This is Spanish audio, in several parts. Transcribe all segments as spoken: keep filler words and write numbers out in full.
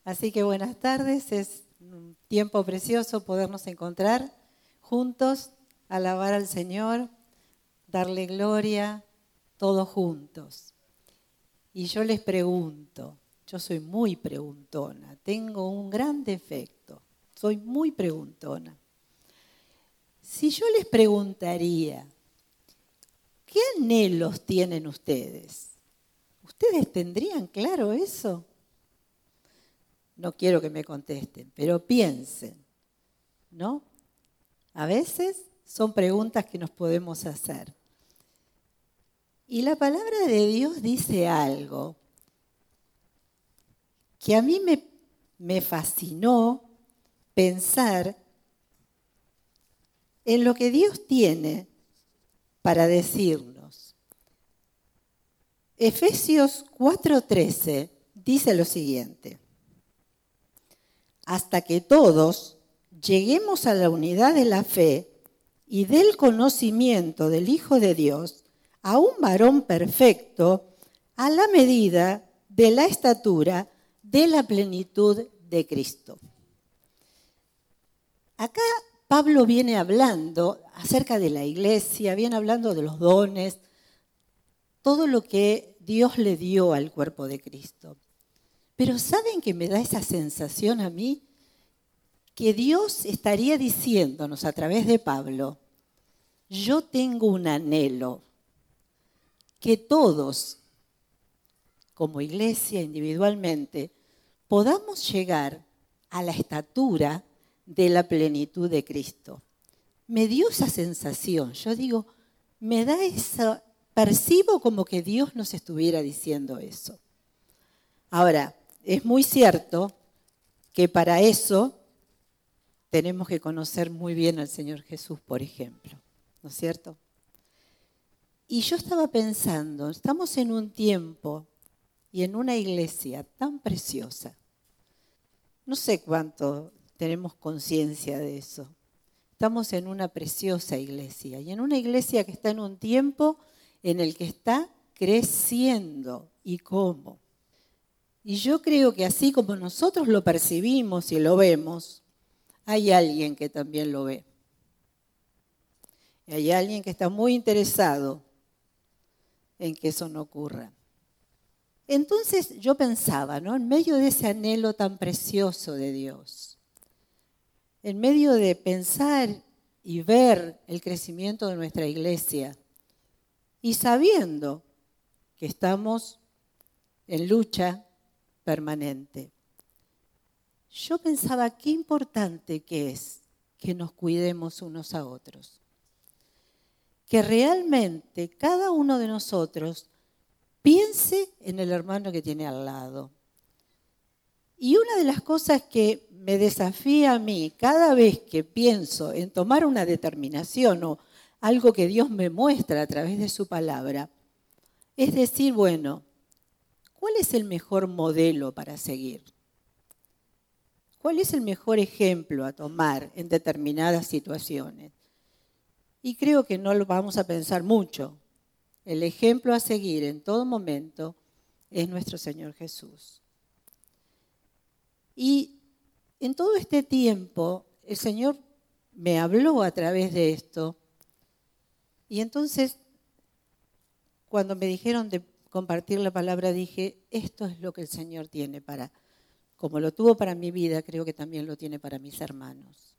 Así que buenas tardes, es un tiempo precioso podernos encontrar juntos, alabar al Señor, darle gloria, todos juntos. Y yo les pregunto, yo soy muy preguntona, tengo un gran defecto, soy muy preguntona. Si yo les preguntaría, ¿qué anhelos tienen ustedes? ¿Ustedes tendrían claro eso? No quiero que me contesten, pero piensen, ¿no? A veces son preguntas que nos podemos hacer. Y la palabra de Dios dice algo que a mí me, me fascinó pensar en lo que Dios tiene para decirnos. Efesios cuatro trece dice lo siguiente: hasta que todos lleguemos a la unidad de la fe y del conocimiento del Hijo de Dios, a un varón perfecto, a la medida de la estatura de la plenitud de Cristo. Acá Pablo viene hablando acerca de la iglesia, viene hablando de los dones, todo lo que Dios le dio al cuerpo de Cristo. Pero ¿saben que me da esa sensación a mí? Que Dios estaría diciéndonos a través de Pablo, yo tengo un anhelo, que todos, como iglesia individualmente, podamos llegar a la estatura de la plenitud de Cristo. Me dio esa sensación, yo digo, me da esa, percibo como que Dios nos estuviera diciendo eso. Ahora, es muy cierto que para eso tenemos que conocer muy bien al Señor Jesús, por ejemplo, ¿no es cierto? Y yo estaba pensando, estamos en un tiempo y en una iglesia tan preciosa. No sé cuánto tenemos conciencia de eso. Estamos en una preciosa iglesia y en una iglesia que está en un tiempo en el que está creciendo. ¿Y cómo? Y yo creo que así como nosotros lo percibimos y lo vemos, hay alguien que también lo ve. Y hay alguien que está muy interesado en que eso no ocurra. Entonces yo pensaba, ¿no? En medio de ese anhelo tan precioso de Dios, en medio de pensar y ver el crecimiento de nuestra iglesia y sabiendo que estamos en lucha permanente, yo pensaba qué importante que es que nos cuidemos unos a otros. Que realmente cada uno de nosotros piense en el hermano que tiene al lado. Y una de las cosas que me desafía a mí cada vez que pienso en tomar una determinación o algo que Dios me muestra a través de su palabra, es decir, bueno, ¿cuál es el mejor modelo para seguir? ¿Cuál es el mejor ejemplo a tomar en determinadas situaciones? Y creo que no lo vamos a pensar mucho. El ejemplo a seguir en todo momento es nuestro Señor Jesús. Y en todo este tiempo el Señor me habló a través de esto. Y entonces, cuando me dijeron de compartir la palabra, dije, esto es lo que el Señor tiene para, como lo tuvo para mi vida, creo que también lo tiene para mis hermanos.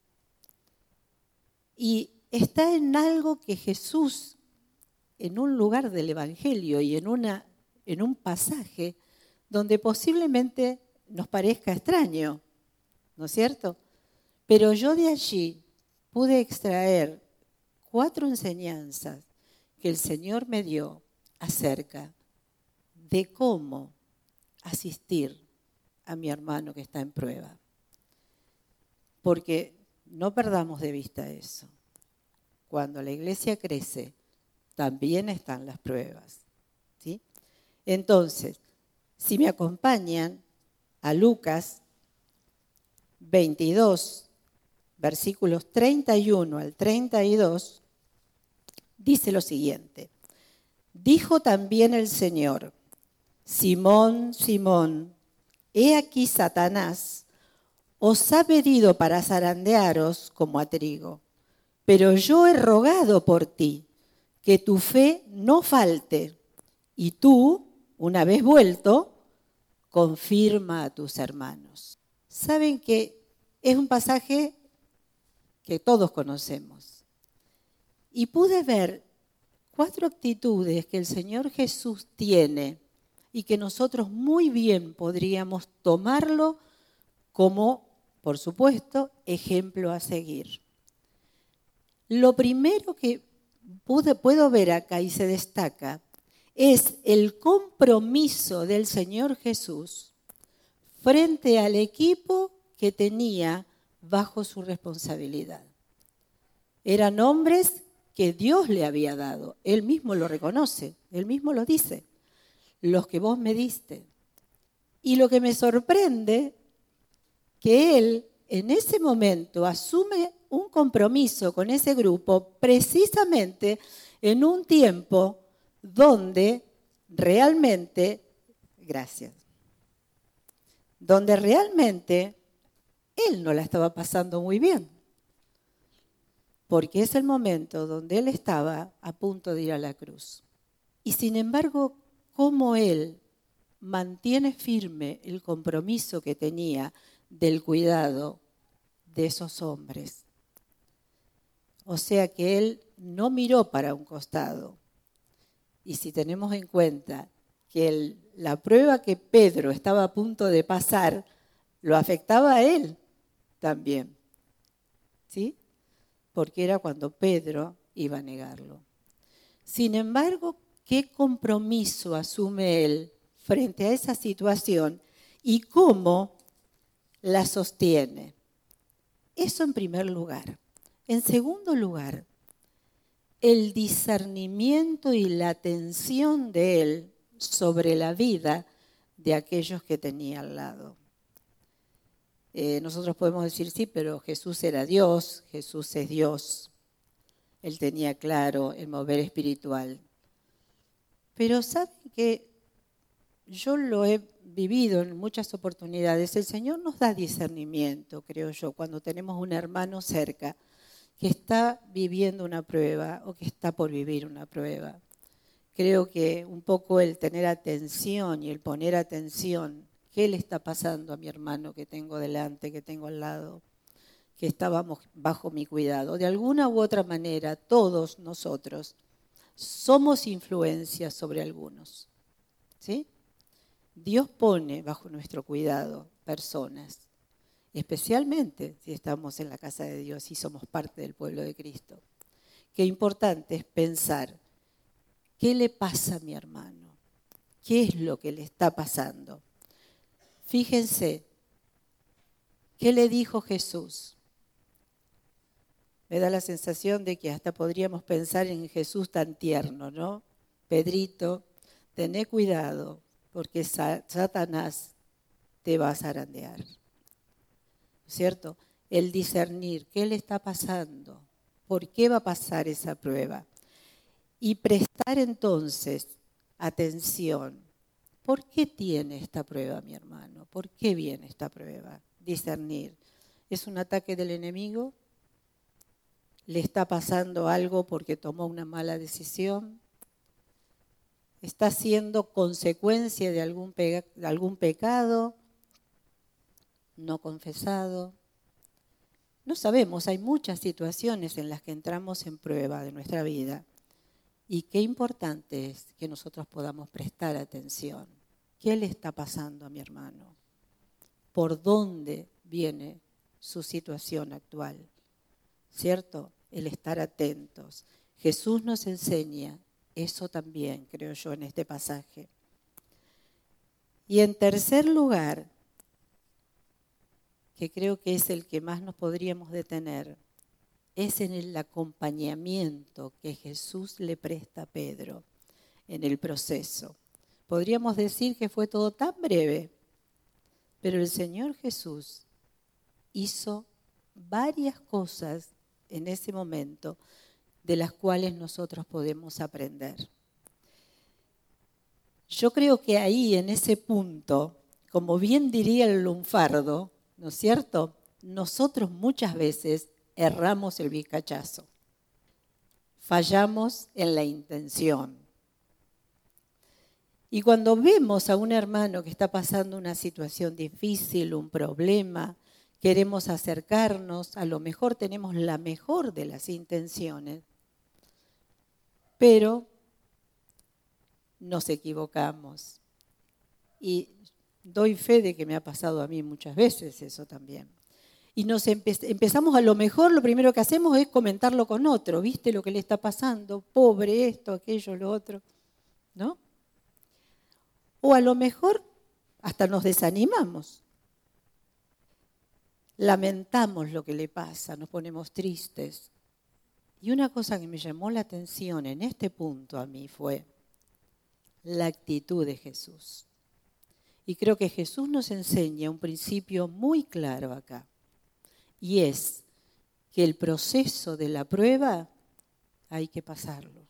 Y está en algo que Jesús, en un lugar del Evangelio y en, una, en un pasaje donde posiblemente nos parezca extraño, ¿no es cierto? Pero yo de allí pude extraer cuatro enseñanzas que el Señor me dio acerca de cómo asistir a mi hermano que está en prueba. Porque no perdamos de vista eso. Cuando la iglesia crece, también están las pruebas, ¿sí? Entonces, si me acompañan a Lucas veintidós, versículos treinta y uno al treinta y dos, dice lo siguiente: dijo también el Señor, Simón, Simón, he aquí Satanás os ha pedido para zarandearos como a trigo, pero yo he rogado por ti, que tu fe no falte, y tú, una vez vuelto, confirma a tus hermanos. Saben que es un pasaje que todos conocemos. Y pude ver cuatro actitudes que el Señor Jesús tiene y que nosotros muy bien podríamos tomarlo como, por supuesto, ejemplo a seguir. Lo primero que pude, puedo ver acá y se destaca es el compromiso del Señor Jesús frente al equipo que tenía bajo su responsabilidad. Eran hombres que Dios le había dado. Él mismo lo reconoce, él mismo lo dice. Los que vos me diste. Y lo que me sorprende, que él en ese momento asume un compromiso con ese grupo precisamente en un tiempo donde realmente, gracias, donde realmente él no la estaba pasando muy bien. Porque es el momento donde él estaba a punto de ir a la cruz. Y sin embargo, cómo él mantiene firme el compromiso que tenía del cuidado de esos hombres. O sea que él no miró para un costado. Y si tenemos en cuenta que el, la prueba que Pedro estaba a punto de pasar, lo afectaba a él también. ¿Sí? Porque era cuando Pedro iba a negarlo. Sin embargo, ¿qué compromiso asume él frente a esa situación y cómo la sostiene? Eso en primer lugar. En segundo lugar, el discernimiento y la atención de él sobre la vida de aquellos que tenía al lado. Eh, nosotros podemos decir, sí, pero Jesús era Dios, Jesús es Dios. Él tenía claro el mover espiritual. Pero ¿saben que yo lo he vivido en muchas oportunidades? El Señor nos da discernimiento, creo yo, cuando tenemos un hermano cerca que está viviendo una prueba o que está por vivir una prueba. Creo que un poco el tener atención y el poner atención, ¿qué le está pasando a mi hermano que tengo delante, que tengo al lado, que estábamos bajo mi cuidado? De alguna u otra manera, todos nosotros somos influencias sobre algunos, ¿sí? Dios pone bajo nuestro cuidado personas, especialmente si estamos en la casa de Dios y somos parte del pueblo de Cristo. Qué importante es pensar, ¿qué le pasa a mi hermano? ¿Qué es lo que le está pasando? Fíjense, ¿qué le dijo Jesús? Me da la sensación de que hasta podríamos pensar en Jesús tan tierno, ¿no? Pedrito, tené cuidado, porque Satanás te va a zarandear. ¿Cierto? El discernir qué le está pasando, por qué va a pasar esa prueba. Y prestar entonces atención. ¿Por qué tiene esta prueba mi hermano? ¿Por qué viene esta prueba? Discernir. ¿Es un ataque del enemigo? ¿Le está pasando algo porque tomó una mala decisión? ¿Está siendo consecuencia de algún, pe- de algún pecado no confesado? No sabemos, hay muchas situaciones en las que entramos en prueba de nuestra vida. Y qué importante es que nosotros podamos prestar atención. ¿Qué le está pasando a mi hermano? ¿Por dónde viene su situación actual? ¿Cierto? El estar atentos. Jesús nos enseña eso también, creo yo, en este pasaje. Y en tercer lugar, que creo que es el que más nos podríamos detener, es en el acompañamiento que Jesús le presta a Pedro en el proceso. Podríamos decir que fue todo tan breve, pero el Señor Jesús hizo varias cosas en ese momento de las cuales nosotros podemos aprender. Yo creo que ahí, en ese punto, como bien diría el lunfardo, ¿no es cierto? Nosotros muchas veces erramos el vizcachazo. Fallamos en la intención. Y cuando vemos a un hermano que está pasando una situación difícil, un problema, queremos acercarnos, a lo mejor tenemos la mejor de las intenciones, pero nos equivocamos. Y doy fe de que me ha pasado a mí muchas veces eso también. Y nos empe- empezamos a lo mejor, lo primero que hacemos es comentarlo con otro, ¿viste lo que le está pasando? Pobre esto, aquello, lo otro, ¿no? O a lo mejor hasta nos desanimamos. Lamentamos lo que le pasa, nos ponemos tristes. Y una cosa que me llamó la atención en este punto a mí fue la actitud de Jesús. Y creo que Jesús nos enseña un principio muy claro acá. Y es que el proceso de la prueba hay que pasarlo.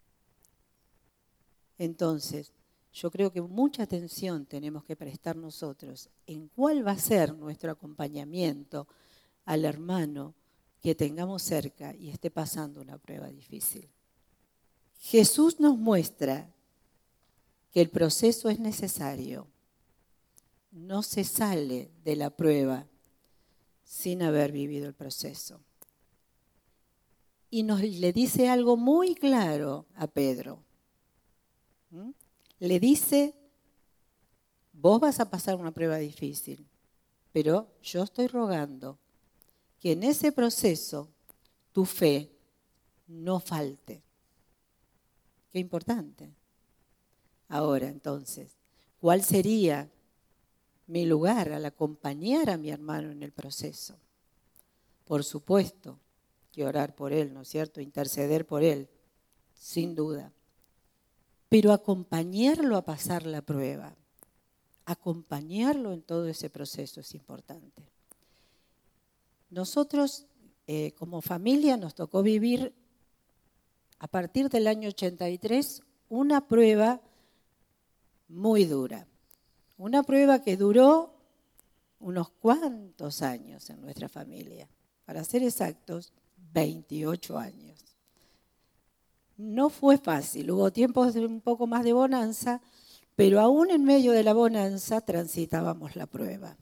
Entonces, yo creo que mucha atención tenemos que prestar nosotros en cuál va a ser nuestro acompañamiento al hermano que tengamos cerca y esté pasando una prueba difícil. Jesús nos muestra que el proceso es necesario. No se sale de la prueba sin haber vivido el proceso. Y nos le dice algo muy claro a Pedro. ¿Mm? Le dice, vos vas a pasar una prueba difícil, pero yo estoy rogando que en ese proceso tu fe no falte. Qué importante. Ahora, entonces, ¿cuál sería mi lugar al acompañar a mi hermano en el proceso? Por supuesto que orar por él, ¿no es cierto? Interceder por él, sin duda. Pero acompañarlo a pasar la prueba, acompañarlo en todo ese proceso es importante. Nosotros, eh, como familia, nos tocó vivir a partir del año ochenta y tres una prueba muy dura. Una prueba que duró unos cuantos años en nuestra familia. Para ser exactos, veintiocho años. No fue fácil, hubo tiempos de un poco más de bonanza, pero aún en medio de la bonanza transitábamos la prueba.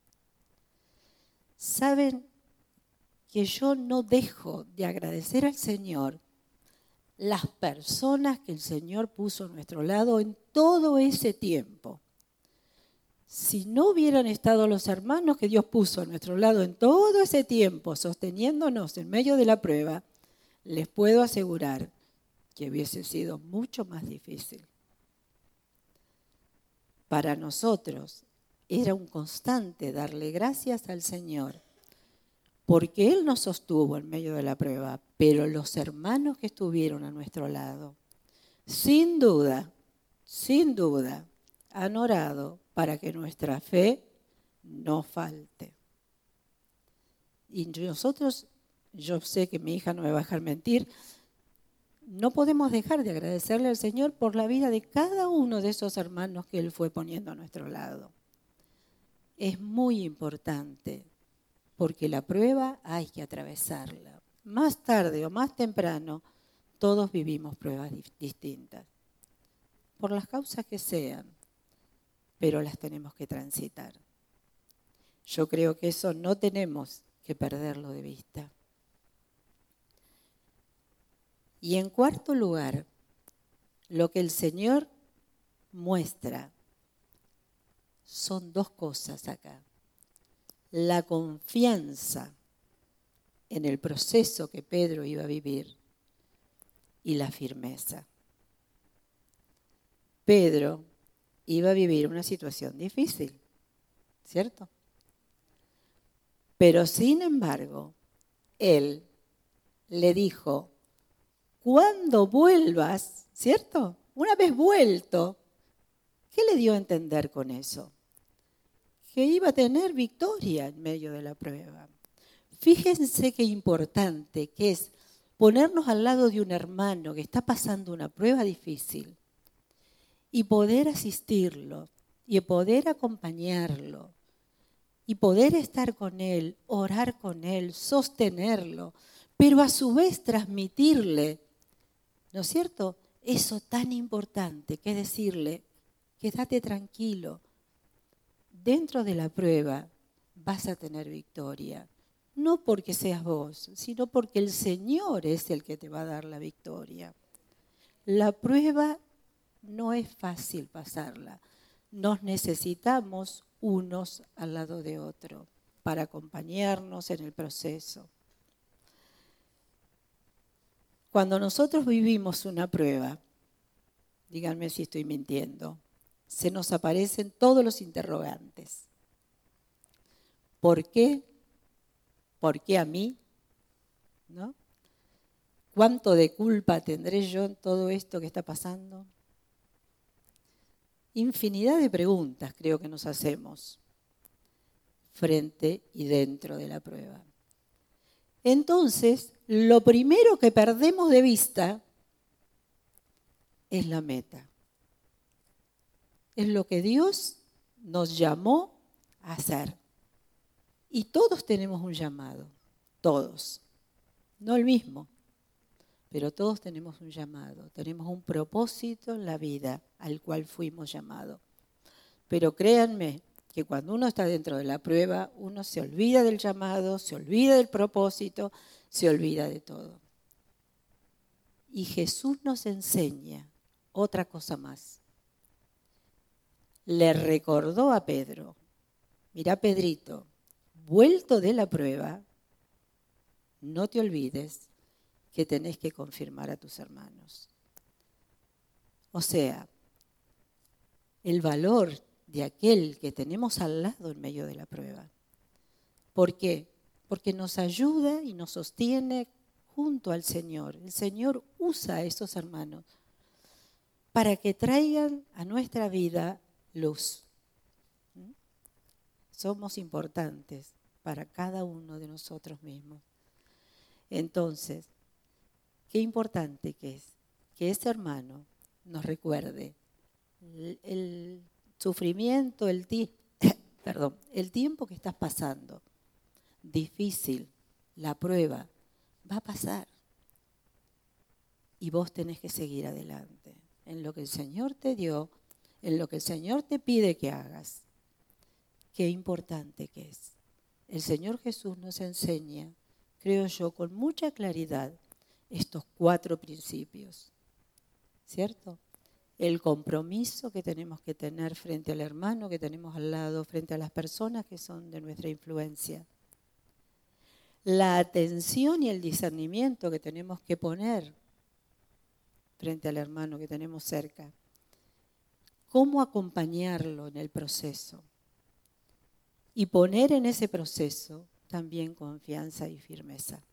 ¿Saben que yo no dejo de agradecer al Señor las personas que el Señor puso a nuestro lado en todo ese tiempo? Si no hubieran estado los hermanos que Dios puso a nuestro lado en todo ese tiempo, sosteniéndonos en medio de la prueba, les puedo asegurar que hubiese sido mucho más difícil. Para nosotros era un constante darle gracias al Señor, porque Él nos sostuvo en medio de la prueba, pero los hermanos que estuvieron a nuestro lado, sin duda, sin duda, han orado para que nuestra fe no falte. Y nosotros, yo sé que mi hija no me va a dejar mentir, no podemos dejar de agradecerle al Señor por la vida de cada uno de esos hermanos que Él fue poniendo a nuestro lado. Es muy importante, porque la prueba hay que atravesarla. Más tarde o más temprano, todos vivimos pruebas distintas, por las causas que sean, pero las tenemos que transitar. Yo creo que eso no tenemos que perderlo de vista. Y en cuarto lugar, lo que el Señor muestra son dos cosas acá. La confianza en el proceso que Pedro iba a vivir y la firmeza. Pedro iba a vivir una situación difícil, ¿cierto? Pero sin embargo, él le dijo, cuando vuelvas, ¿cierto? Una vez vuelto, ¿qué le dio a entender con eso? Que iba a tener victoria en medio de la prueba. Fíjense qué importante que es ponernos al lado de un hermano que está pasando una prueba difícil y poder asistirlo y poder acompañarlo y poder estar con él, orar con él, sostenerlo, pero a su vez transmitirle, ¿no es cierto?, eso tan importante que es decirle, quédate tranquilo, dentro de la prueba vas a tener victoria. No porque seas vos, sino porque el Señor es el que te va a dar la victoria. La prueba no es fácil pasarla. Nos necesitamos unos al lado de otro para acompañarnos en el proceso. Cuando nosotros vivimos una prueba, díganme si estoy mintiendo, se nos aparecen todos los interrogantes. ¿Por qué? ¿Por qué a mí? ¿No? ¿Cuánto de culpa tendré yo en todo esto que está pasando? Infinidad de preguntas creo que nos hacemos frente y dentro de la prueba. Entonces, lo primero que perdemos de vista es la meta. Es lo que Dios nos llamó a hacer. Y todos tenemos un llamado, todos. No el mismo, pero todos tenemos un llamado. Tenemos un propósito en la vida al cual fuimos llamados. Pero créanme que cuando uno está dentro de la prueba, uno se olvida del llamado, se olvida del propósito, se olvida de todo. Y Jesús nos enseña otra cosa más. Le recordó a Pedro, mirá Pedrito, vuelto de la prueba, no te olvides que tenés que confirmar a tus hermanos. O sea, el valor de aquel que tenemos al lado en medio de la prueba. ¿Por qué? Porque nos ayuda y nos sostiene junto al Señor. El Señor usa a esos hermanos para que traigan a nuestra vida luz. ¿Mm? Somos importantes para cada uno de nosotros mismos. Entonces, qué importante que es que ese hermano nos recuerde el, el sufrimiento, el, ti- perdón, el tiempo que estás pasando, difícil, la prueba, va a pasar. Y vos tenés que seguir adelante en lo que el Señor te dio, en lo que el Señor te pide que hagas. Qué importante que es. El Señor Jesús nos enseña, creo yo, con mucha claridad, estos cuatro principios, ¿cierto? El compromiso que tenemos que tener frente al hermano que tenemos al lado, frente a las personas que son de nuestra influencia. La atención y el discernimiento que tenemos que poner frente al hermano que tenemos cerca. Cómo acompañarlo en el proceso. Y poner en ese proceso también confianza y firmeza.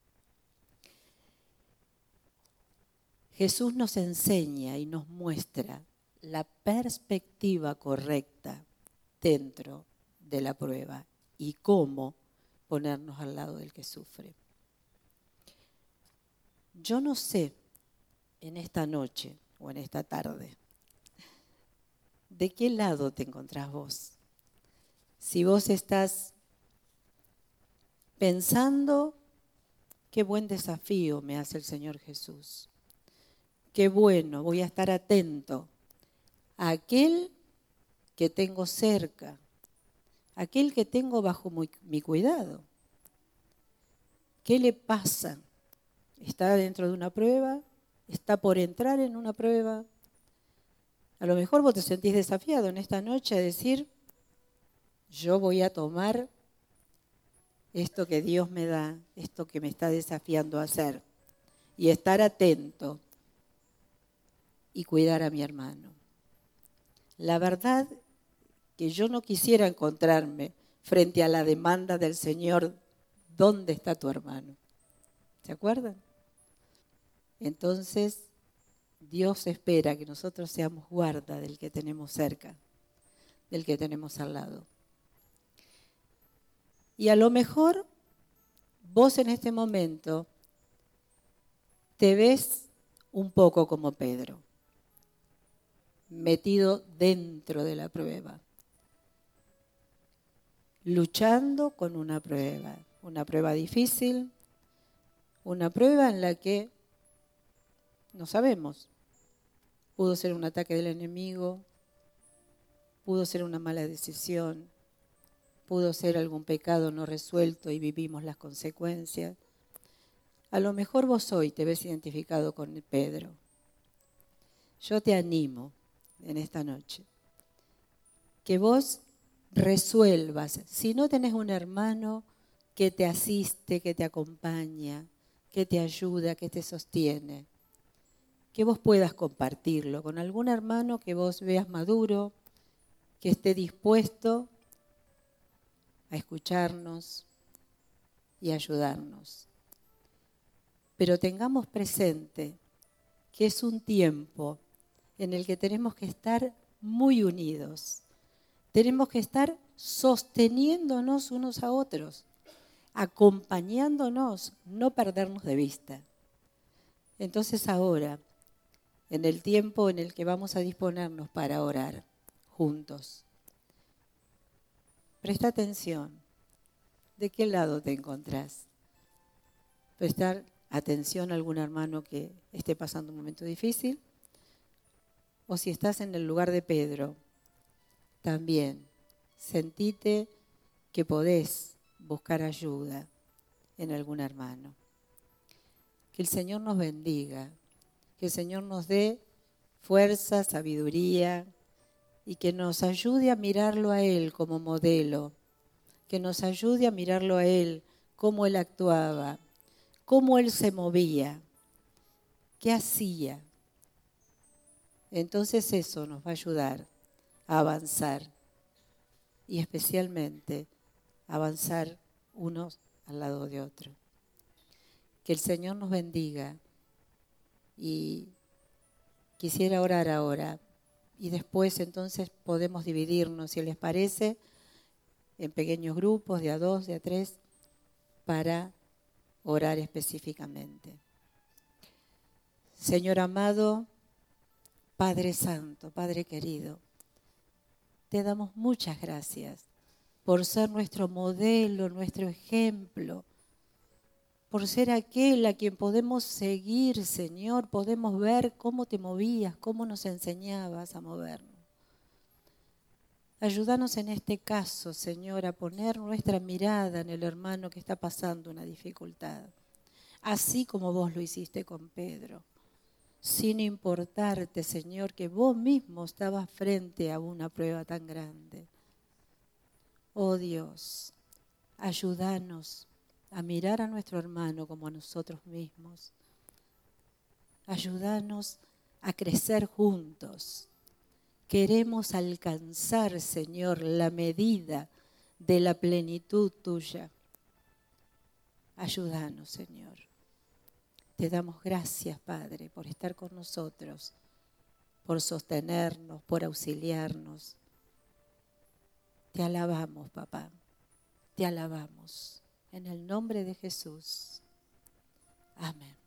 Jesús nos enseña y nos muestra la perspectiva correcta dentro de la prueba y cómo ponernos al lado del que sufre. Yo no sé en esta noche o en esta tarde de qué lado te encontrás vos. Si vos estás pensando, qué buen desafío me hace el Señor Jesús. Qué bueno, voy a estar atento a aquel que tengo cerca, aquel que tengo bajo mi, mi cuidado. ¿Qué le pasa? ¿Está dentro de una prueba? ¿Está por entrar en una prueba? A lo mejor vos te sentís desafiado en esta noche a decir, yo voy a tomar esto que Dios me da, esto que me está desafiando a hacer, y estar atento y cuidar a mi hermano. La verdad que yo no quisiera encontrarme frente a la demanda del Señor, ¿dónde está tu hermano? ¿Se acuerdan? Entonces, Dios espera que nosotros seamos guarda del que tenemos cerca, del que tenemos al lado. Y a lo mejor vos en este momento te ves un poco como Pedro. metido dentro de la prueba, luchando con una prueba, una prueba difícil, una prueba en la que no sabemos. Pudo ser un ataque del enemigo, pudo ser una mala decisión, pudo ser algún pecado no resuelto y vivimos las consecuencias. A lo mejor vos hoy te ves identificado con Pedro. Yo te animo en esta noche que vos resuelvas, si no tenés un hermano que te asiste, que te acompaña, que te ayuda, que te sostiene, que vos puedas compartirlo con algún hermano que vos veas maduro, que esté dispuesto a escucharnos y ayudarnos. Pero tengamos presente que es un tiempo en el que tenemos que estar muy unidos. Tenemos que estar sosteniéndonos unos a otros, acompañándonos, no perdernos de vista. Entonces ahora, en el tiempo en el que vamos a disponernos para orar juntos, presta atención. ¿De qué lado te encontrás? Prestar atención a algún hermano que esté pasando un momento difícil. O si estás en el lugar de Pedro, también sentite que podés buscar ayuda en algún hermano. Que el Señor nos bendiga, que el Señor nos dé fuerza, sabiduría y que nos ayude a mirarlo a Él como modelo, que nos ayude a mirarlo a Él, cómo Él actuaba, cómo Él se movía, qué hacía. Entonces eso nos va a ayudar a avanzar y especialmente a avanzar unos al lado de otro. Que el Señor nos bendiga y quisiera orar ahora y después entonces podemos dividirnos, si les parece, en pequeños grupos de a dos, de a tres, para orar específicamente. Señor amado, Padre Santo, Padre querido, te damos muchas gracias por ser nuestro modelo, nuestro ejemplo, por ser aquel a quien podemos seguir, Señor, podemos ver cómo te movías, cómo nos enseñabas a movernos. Ayúdanos en este caso, Señor, a poner nuestra mirada en el hermano que está pasando una dificultad, así como vos lo hiciste con Pedro. Sin importarte, Señor, que vos mismo estabas frente a una prueba tan grande. Oh Dios, ayúdanos a mirar a nuestro hermano como a nosotros mismos. Ayúdanos a crecer juntos. Queremos alcanzar, Señor, la medida de la plenitud tuya. Ayúdanos, Señor. Te damos gracias, Padre, por estar con nosotros, por sostenernos, por auxiliarnos. Te alabamos, papá. Te alabamos. En el nombre de Jesús. Amén.